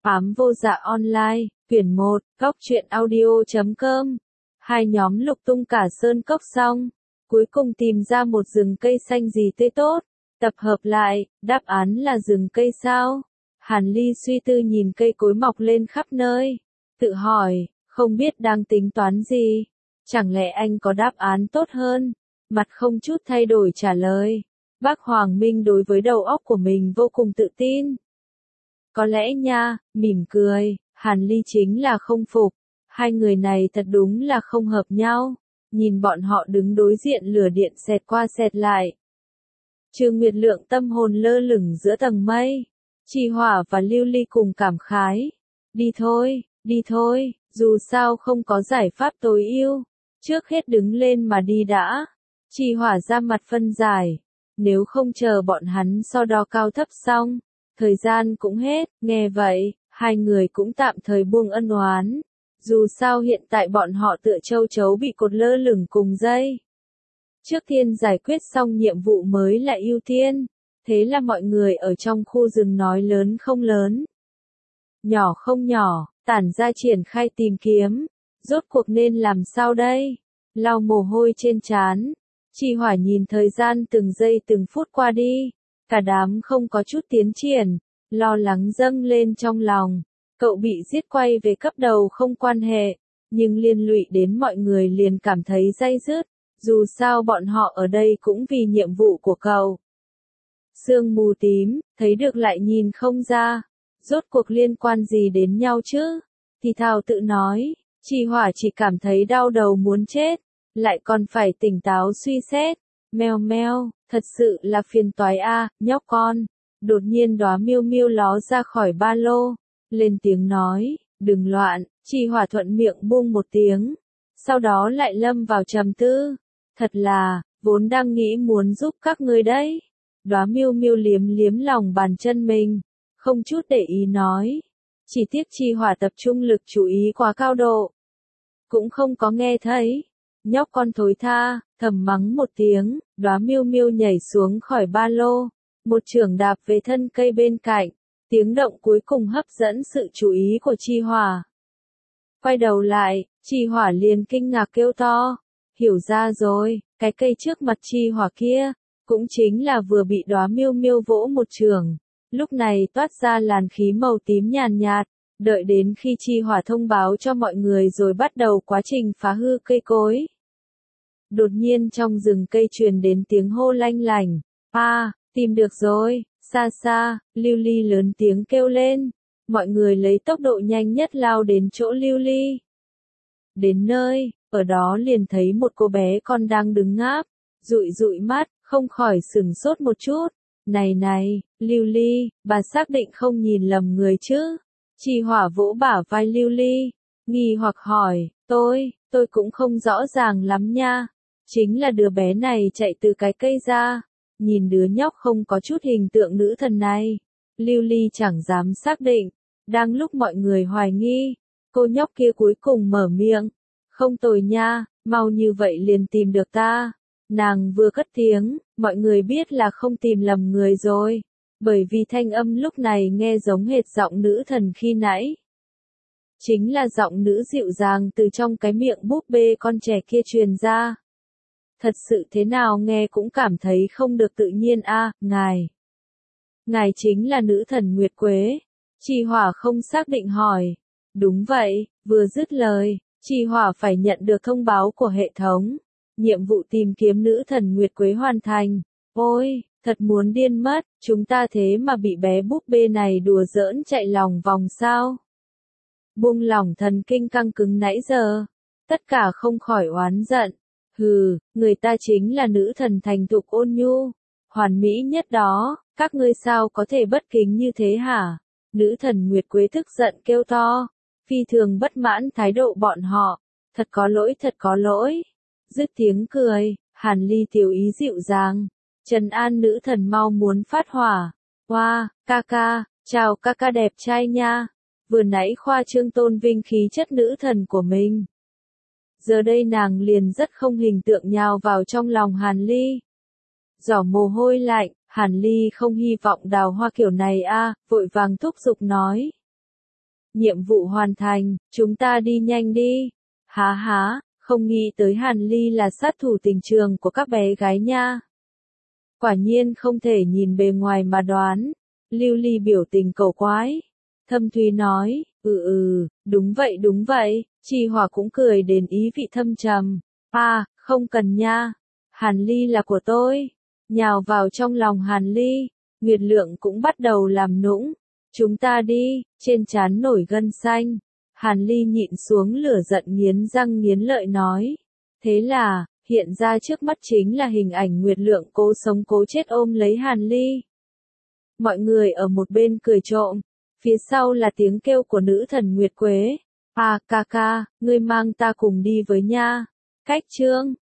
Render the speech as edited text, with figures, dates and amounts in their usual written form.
Ám vô dạ online, quyển 1, góc truyện audio.com. Hai nhóm lục tung cả sơn cốc xong, cuối cùng tìm ra một rừng cây xanh gì tươi tốt. Tập hợp lại, đáp án là rừng cây sao? Hàn Ly suy tư nhìn cây cối mọc lên khắp nơi, tự hỏi, không biết đang tính toán gì. Chẳng lẽ anh có đáp án tốt hơn? Mặt không chút thay đổi trả lời. Bác Hoàng Minh đối với đầu óc của mình vô cùng tự tin. Có lẽ nha, mỉm cười, Hàn Ly chính là không phục. Hai người này thật đúng là không hợp nhau. Nhìn bọn họ đứng đối diện lửa điện xẹt qua xẹt lại. Trương Nguyệt Lượng tâm hồn lơ lửng giữa tầng mây. Chi Hỏa và Lưu Ly cùng cảm khái. Đi thôi, dù sao không có giải pháp tối ưu. Trước hết đứng lên mà đi đã. Chi Hỏa ra mặt phân giải. Nếu không chờ bọn hắn so đo cao thấp xong, thời gian cũng hết. Nghe vậy, hai người cũng tạm thời buông ân oán. Dù sao hiện tại bọn họ tựa châu chấu bị cột lơ lửng cùng dây. Trước tiên giải quyết xong nhiệm vụ mới là ưu tiên. Thế là mọi người ở trong khu rừng nói lớn không lớn, nhỏ không nhỏ, tản ra triển khai tìm kiếm. Rốt cuộc nên làm sao đây? Lau mồ hôi trên trán. Chi Hỏa nhìn thời gian từng giây từng phút qua đi. Cả đám không có chút tiến triển. Lo lắng dâng lên trong lòng. Cậu bị giết quay về cấp đầu không quan hệ. Nhưng liên lụy đến mọi người liền cảm thấy day dứt. Dù sao bọn họ ở đây cũng vì nhiệm vụ của cậu. Sương mù tím, thấy được lại nhìn không ra. Rốt cuộc liên quan gì đến nhau chứ? Thì thào tự nói. Chi Hỏa chỉ cảm thấy đau đầu muốn chết. Lại còn phải tỉnh táo suy xét. Meo meo, thật sự là phiền toái a, nhóc con. Đột nhiên Đóa Miêu Miêu ló ra khỏi ba lô. Lên tiếng nói, đừng loạn. Chi Hỏa thuận miệng buông một tiếng. Sau đó lại lâm vào trầm tư. Thật là, vốn đang nghĩ muốn giúp các ngươi đấy. Đóa Miêu Miêu liếm liếm lòng bàn chân mình. Không chút để ý nói. Chỉ tiếc Chi Hỏa tập trung lực chú ý quá cao độ. Cũng không có nghe thấy. Nhóc con thối tha, thầm mắng một tiếng. Đóa Miêu Miêu nhảy xuống khỏi ba lô. Một chưởng đạp về thân cây bên cạnh. Tiếng động cuối cùng hấp dẫn sự chú ý của Chi Hỏa. Quay đầu lại, Chi Hỏa liền kinh ngạc kêu to. Hiểu ra rồi, cái cây trước mặt Chi Hỏa kia, cũng chính là vừa bị Đóa Miêu Miêu vỗ một chưởng. Lúc này toát ra làn khí màu tím nhàn nhạt. Đợi đến khi Chi Hỏa thông báo cho mọi người rồi bắt đầu quá trình phá hư cây cối. Đột nhiên trong rừng cây truyền đến tiếng hô lanh lảnh. Tìm được rồi, xa xa, Lưu Ly lớn tiếng kêu lên. Mọi người lấy tốc độ nhanh nhất lao đến chỗ Lưu Ly. Đến nơi, ở đó liền thấy một cô bé con đang đứng ngáp, dụi dụi mắt, không khỏi sửng sốt một chút. Này, Lưu Ly, bà xác định không nhìn lầm người chứ? Chi Hỏa vỗ bả vai Lưu Ly, nghi hoặc hỏi, tôi cũng không rõ ràng lắm nha. Chính là đứa bé này chạy từ cái cây ra. Nhìn đứa nhóc không có chút hình tượng nữ thần này. Lưu Ly chẳng dám xác định. Đang lúc mọi người hoài nghi, cô nhóc kia cuối cùng mở miệng. Không tồi nha, mau như vậy liền tìm được ta. Nàng vừa cất tiếng, mọi người biết là không tìm lầm người rồi. Bởi vì thanh âm lúc này nghe giống hệt giọng nữ thần khi nãy. Chính là giọng nữ dịu dàng từ trong cái miệng búp bê con trẻ kia truyền ra. Thật sự thế nào nghe cũng cảm thấy không được tự nhiên ngài. Ngài chính là nữ thần Nguyệt Quế. Chi Hỏa không xác định hỏi. Đúng vậy, vừa dứt lời, Chi Hỏa phải nhận được thông báo của hệ thống. Nhiệm vụ tìm kiếm nữ thần Nguyệt Quế hoàn thành. Ôi, thật muốn điên mất, chúng ta thế mà bị bé búp bê này đùa giỡn chạy lòng vòng sao? Buông lỏng thần kinh căng cứng nãy giờ. Tất cả không khỏi oán giận. Hừ, người ta chính là nữ thần thành thục ôn nhu, hoàn mỹ nhất đó, các ngươi sao có thể bất kính như thế hả? Nữ thần Nguyệt Quế tức giận kêu to, phi thường bất mãn thái độ bọn họ, thật có lỗi. Dứt tiếng cười, Hàn Ly tiểu ý dịu dàng, trấn an nữ thần mau muốn phát hỏa. Wow, ca, chào ca đẹp trai nha, vừa nãy khoa trương tôn vinh khí chất nữ thần của mình. Giờ đây nàng liền rất không hình tượng nhào vào trong lòng Hàn Ly. Giỏ mồ hôi lạnh, Hàn Ly không hy vọng đào hoa kiểu này vội vàng thúc giục nói. Nhiệm vụ hoàn thành, chúng ta đi nhanh đi. Há há, không nghĩ tới Hàn Ly là sát thủ tình trường của các bé gái nha. Quả nhiên không thể nhìn bề ngoài mà đoán. Lưu Ly biểu tình cầu quái. Thâm Thúy nói, đúng vậy, Chi Hòa cũng cười đền ý vị thâm trầm. Không cần nha. Hàn Ly là của tôi. Nhào vào trong lòng Hàn Ly, Nguyệt Lượng cũng bắt đầu làm nũng. Chúng ta đi, trên trán nổi gân xanh. Hàn Ly nhịn xuống lửa giận nghiến răng nghiến lợi nói. Thế là, hiện ra trước mắt chính là hình ảnh Nguyệt Lượng cố sống cố chết ôm lấy Hàn Ly. Mọi người ở một bên cười trộm, phía sau là tiếng kêu của nữ thần Nguyệt Quế. Ca ca, ngươi mang ta cùng đi với nha. Cách chương